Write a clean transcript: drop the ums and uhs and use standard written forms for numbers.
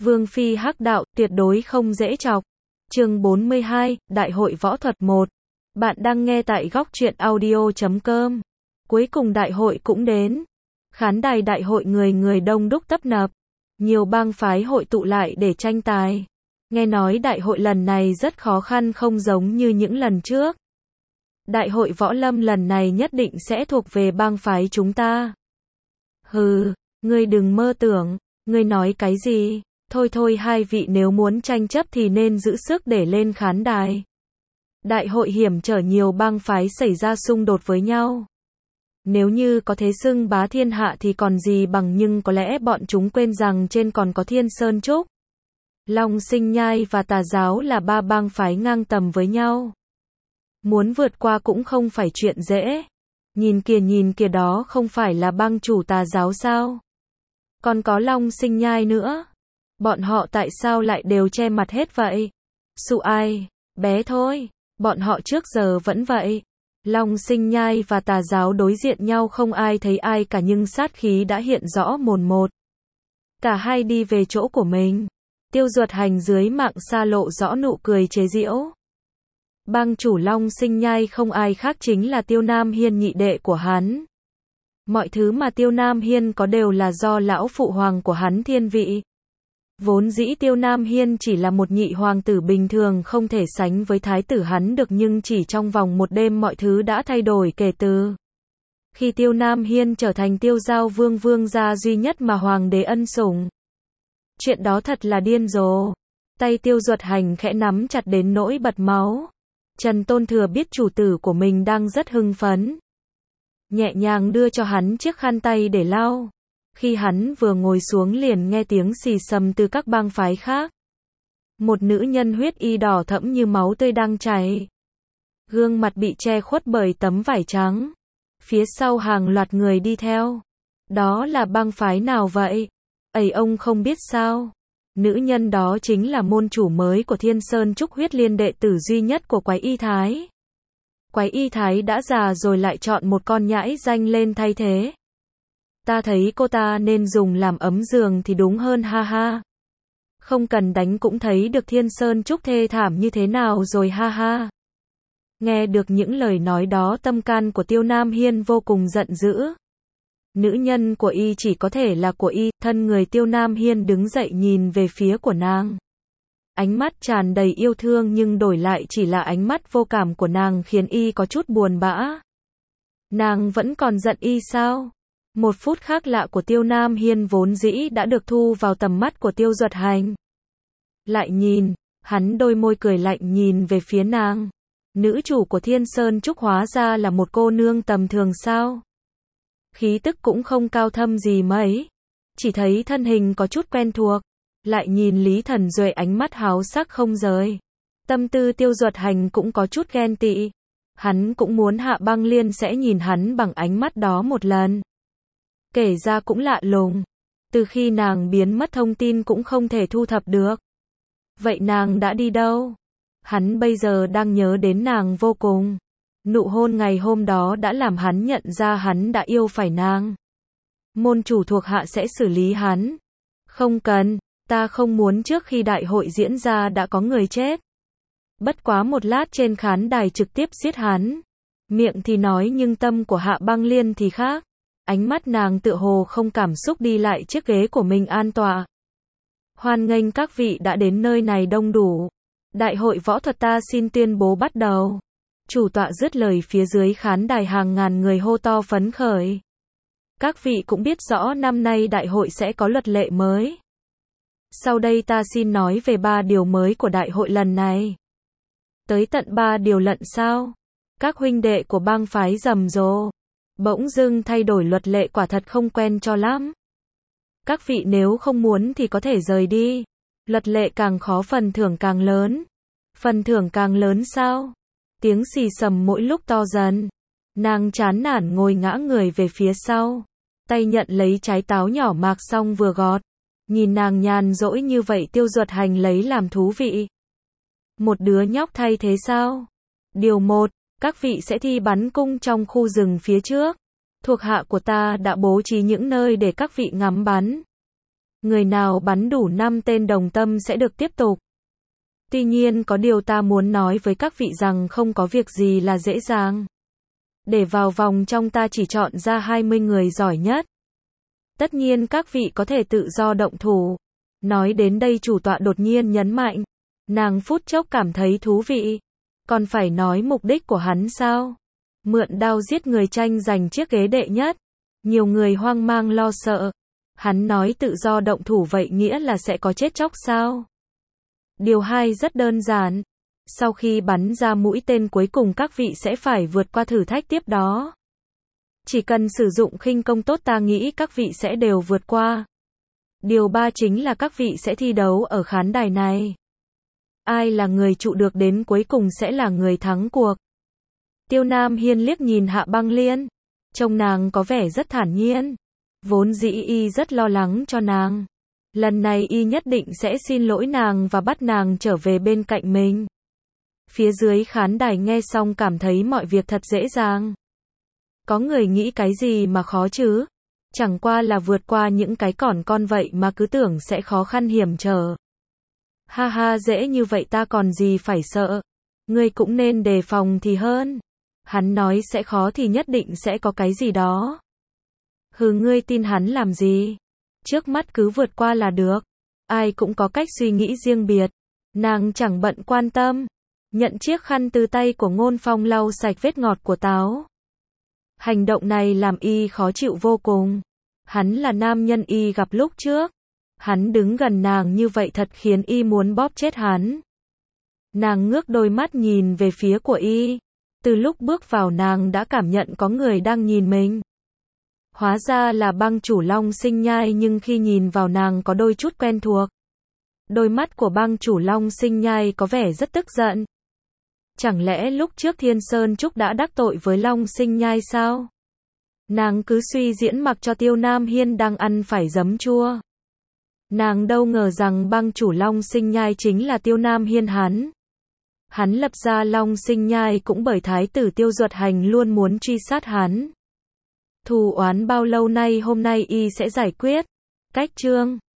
Vương phi hắc đạo, tuyệt đối không dễ chọc. Chương 42, Đại hội võ thuật 1. Bạn đang nghe tại góc truyện audio.com. Cuối cùng đại hội cũng đến. Khán đài đại hội người người đông đúc tấp nập. Nhiều bang phái hội tụ lại để tranh tài. Nghe nói đại hội lần này rất khó khăn, không giống như những lần trước. Đại hội võ lâm lần này nhất định sẽ thuộc về bang phái chúng ta. Hừ, ngươi đừng mơ tưởng. Ngươi nói cái gì? Thôi thôi, hai vị nếu muốn tranh chấp thì nên giữ sức để lên khán đài. Đại hội hiểm trở, nhiều bang phái xảy ra xung đột với nhau. Nếu như có thế xưng bá thiên hạ thì còn gì bằng, nhưng có lẽ bọn chúng quên rằng trên còn có Thiên Sơn Trúc, Long Sinh Nhai và Tà Giáo là ba bang phái ngang tầm với nhau. Muốn vượt qua cũng không phải chuyện dễ. Nhìn kìa, đó không phải là bang chủ Tà Giáo sao? Còn có Long Sinh Nhai nữa. Bọn họ tại sao lại đều che mặt hết vậy? Sụ ai? Bé thôi. Bọn họ trước giờ vẫn vậy. Long Sinh Nhai và Tà Giáo đối diện nhau không ai thấy ai cả, nhưng sát khí đã hiện rõ mồn một. Cả hai đi về chỗ của mình. Tiêu Duật Hành dưới mạng xa lộ rõ nụ cười chế giễu. Bang chủ Long Sinh Nhai không ai khác chính là Tiêu Nam Hiên, nhị đệ của hắn. Mọi thứ mà Tiêu Nam Hiên có đều là do lão phụ hoàng của hắn thiên vị. Vốn dĩ Tiêu Nam Hiên chỉ là một nhị hoàng tử bình thường, không thể sánh với thái tử hắn được, nhưng chỉ trong vòng một đêm mọi thứ đã thay đổi, kể từ khi Tiêu Nam Hiên trở thành Tiêu Giao Vương, vương gia duy nhất mà hoàng đế ân sủng. Chuyện đó thật là điên rồ. Tay Tiêu Duật Hành khẽ nắm chặt đến nỗi bật máu. Trần Tôn Thừa biết chủ tử của mình đang rất hưng phấn, nhẹ nhàng đưa cho hắn chiếc khăn tay để lau. Khi hắn vừa ngồi xuống liền nghe tiếng xì xầm từ các bang phái khác. Một nữ nhân huyết y đỏ thẫm như máu tươi đang chảy. Gương mặt bị che khuất bởi tấm vải trắng. Phía sau hàng loạt người đi theo. Đó là bang phái nào vậy? Ấy, ông không biết sao? Nữ nhân đó chính là môn chủ mới của Thiên Sơn Trúc, Huyết Liên, đệ tử duy nhất của Quái Y Thái. Quái Y Thái đã già rồi lại chọn một con nhãi danh lên thay thế. Ta thấy cô ta nên dùng làm ấm giường thì đúng hơn, ha ha. Không cần đánh cũng thấy được Thiên Sơn Trúc thê thảm như thế nào rồi, ha ha. Nghe được những lời nói đó, tâm can của Tiêu Nam Hiên vô cùng giận dữ. Nữ nhân của y chỉ có thể là của y. Thân người Tiêu Nam Hiên đứng dậy nhìn về phía của nàng. Ánh mắt tràn đầy yêu thương, nhưng đổi lại chỉ là ánh mắt vô cảm của nàng khiến y có chút buồn bã. Nàng vẫn còn giận y sao? Một phút khác lạ của Tiêu Nam Hiên vốn dĩ đã được thu vào tầm mắt của Tiêu Duật Hành. Lại nhìn, hắn đôi môi cười lạnh nhìn về phía nàng. Nữ chủ của Thiên Sơn Trúc hóa ra là một cô nương tầm thường sao? Khí tức cũng không cao thâm gì mấy. Chỉ thấy thân hình có chút quen thuộc. Lại nhìn Lý Thần Duệ, ánh mắt háo sắc không rời. Tâm tư Tiêu Duật Hành cũng có chút ghen tị. Hắn cũng muốn Hạ Băng Liên sẽ nhìn hắn bằng ánh mắt đó một lần. Kể ra cũng lạ lùng. Từ khi nàng biến mất thông tin cũng không thể thu thập được. Vậy nàng đã đi đâu? Hắn bây giờ đang nhớ đến nàng vô cùng. Nụ hôn ngày hôm đó đã làm hắn nhận ra hắn đã yêu phải nàng. Môn chủ thuộc hạ sẽ xử lý hắn. Không cần, ta không muốn trước khi đại hội diễn ra đã có người chết. Bất quá một lát trên khán đài trực tiếp giết hắn. Miệng thì nói nhưng tâm của Hạ Băng Liên thì khác. Ánh mắt nàng tựa hồ không cảm xúc đi lại chiếc ghế của mình an tọa. Hoan nghênh các vị đã đến nơi này đông đủ. Đại hội võ thuật ta xin tuyên bố bắt đầu. Chủ tọa dứt lời, phía dưới khán đài hàng ngàn người hô to phấn khởi. Các vị cũng biết rõ năm nay đại hội sẽ có luật lệ mới. Sau đây ta xin nói về 3 điều mới của đại hội lần này. Tới tận 3 điều lận sao? Các huynh đệ của bang phái rầm rộ. Bỗng dưng thay đổi luật lệ quả thật không quen cho lắm. Các vị nếu không muốn thì có thể rời đi. Luật lệ càng khó phần thưởng càng lớn. Phần thưởng càng lớn sao? Tiếng xì xầm mỗi lúc to dần. Nàng chán nản ngồi ngã người về phía sau. Tay nhận lấy trái táo nhỏ mạc xong vừa gọt. Nhìn nàng nhàn rỗi như vậy, Tiêu Duật Hành lấy làm thú vị. Một đứa nhóc thay thế sao? Điều 1. Các vị sẽ thi bắn cung trong khu rừng phía trước. Thuộc hạ của ta đã bố trí những nơi để các vị ngắm bắn. Người nào bắn đủ 5 tên đồng tâm sẽ được tiếp tục. Tuy nhiên có điều ta muốn nói với các vị rằng không có việc gì là dễ dàng. Để vào vòng trong ta chỉ chọn ra 20 người giỏi nhất. Tất nhiên các vị có thể tự do động thủ. Nói đến đây chủ tọa đột nhiên nhấn mạnh. Nàng phút chốc cảm thấy thú vị. Còn phải nói mục đích của hắn sao? Mượn đao giết người tranh giành chiếc ghế đệ nhất. Nhiều người hoang mang lo sợ. Hắn nói tự do động thủ vậy nghĩa là sẽ có chết chóc sao? Điều 2 rất đơn giản. Sau khi bắn ra mũi tên cuối cùng các vị sẽ phải vượt qua thử thách tiếp đó. Chỉ cần sử dụng khinh công tốt ta nghĩ các vị sẽ đều vượt qua. Điều 3 chính là các vị sẽ thi đấu ở khán đài này. Ai là người trụ được đến cuối cùng sẽ là người thắng cuộc. Tiêu Nam Hiên liếc nhìn Hạ Băng Liên. Trông nàng có vẻ rất thản nhiên. Vốn dĩ y rất lo lắng cho nàng. Lần này y nhất định sẽ xin lỗi nàng và bắt nàng trở về bên cạnh mình. Phía dưới khán đài nghe xong cảm thấy mọi việc thật dễ dàng. Có người nghĩ cái gì mà khó chứ? Chẳng qua là vượt qua những cái cỏn con vậy mà cứ tưởng sẽ khó khăn hiểm trở. Ha ha, dễ như vậy ta còn gì phải sợ. Ngươi cũng nên đề phòng thì hơn. Hắn nói sẽ khó thì nhất định sẽ có cái gì đó. Hừ, ngươi tin hắn làm gì? Trước mắt cứ vượt qua là được. Ai cũng có cách suy nghĩ riêng biệt. Nàng chẳng bận quan tâm. Nhận chiếc khăn từ tay của Ngôn Phong lau sạch vết ngọt của táo. Hành động này làm y khó chịu vô cùng. Hắn là nam nhân y gặp lúc trước. Hắn đứng gần nàng như vậy thật khiến y muốn bóp chết hắn. Nàng ngước đôi mắt nhìn về phía của y. Từ lúc bước vào nàng đã cảm nhận có người đang nhìn mình. Hóa ra là Băng chủ Long Sinh Nhai, nhưng khi nhìn vào nàng có đôi chút quen thuộc. Đôi mắt của Băng chủ Long Sinh Nhai có vẻ rất tức giận. Chẳng lẽ lúc trước Thiên Sơn Trúc đã đắc tội với Long Sinh Nhai sao? Nàng cứ suy diễn mặc cho Tiêu Nam Hiên đang ăn phải giấm chua. Nàng đâu ngờ rằng Băng chủ Long Sinh Nhai chính là Tiêu Nam Hiên hắn. Hắn lập ra Long Sinh Nhai cũng bởi thái tử Tiêu Duật Hành luôn muốn truy sát hắn. Thù oán bao lâu nay hôm nay y sẽ giải quyết. Cách chương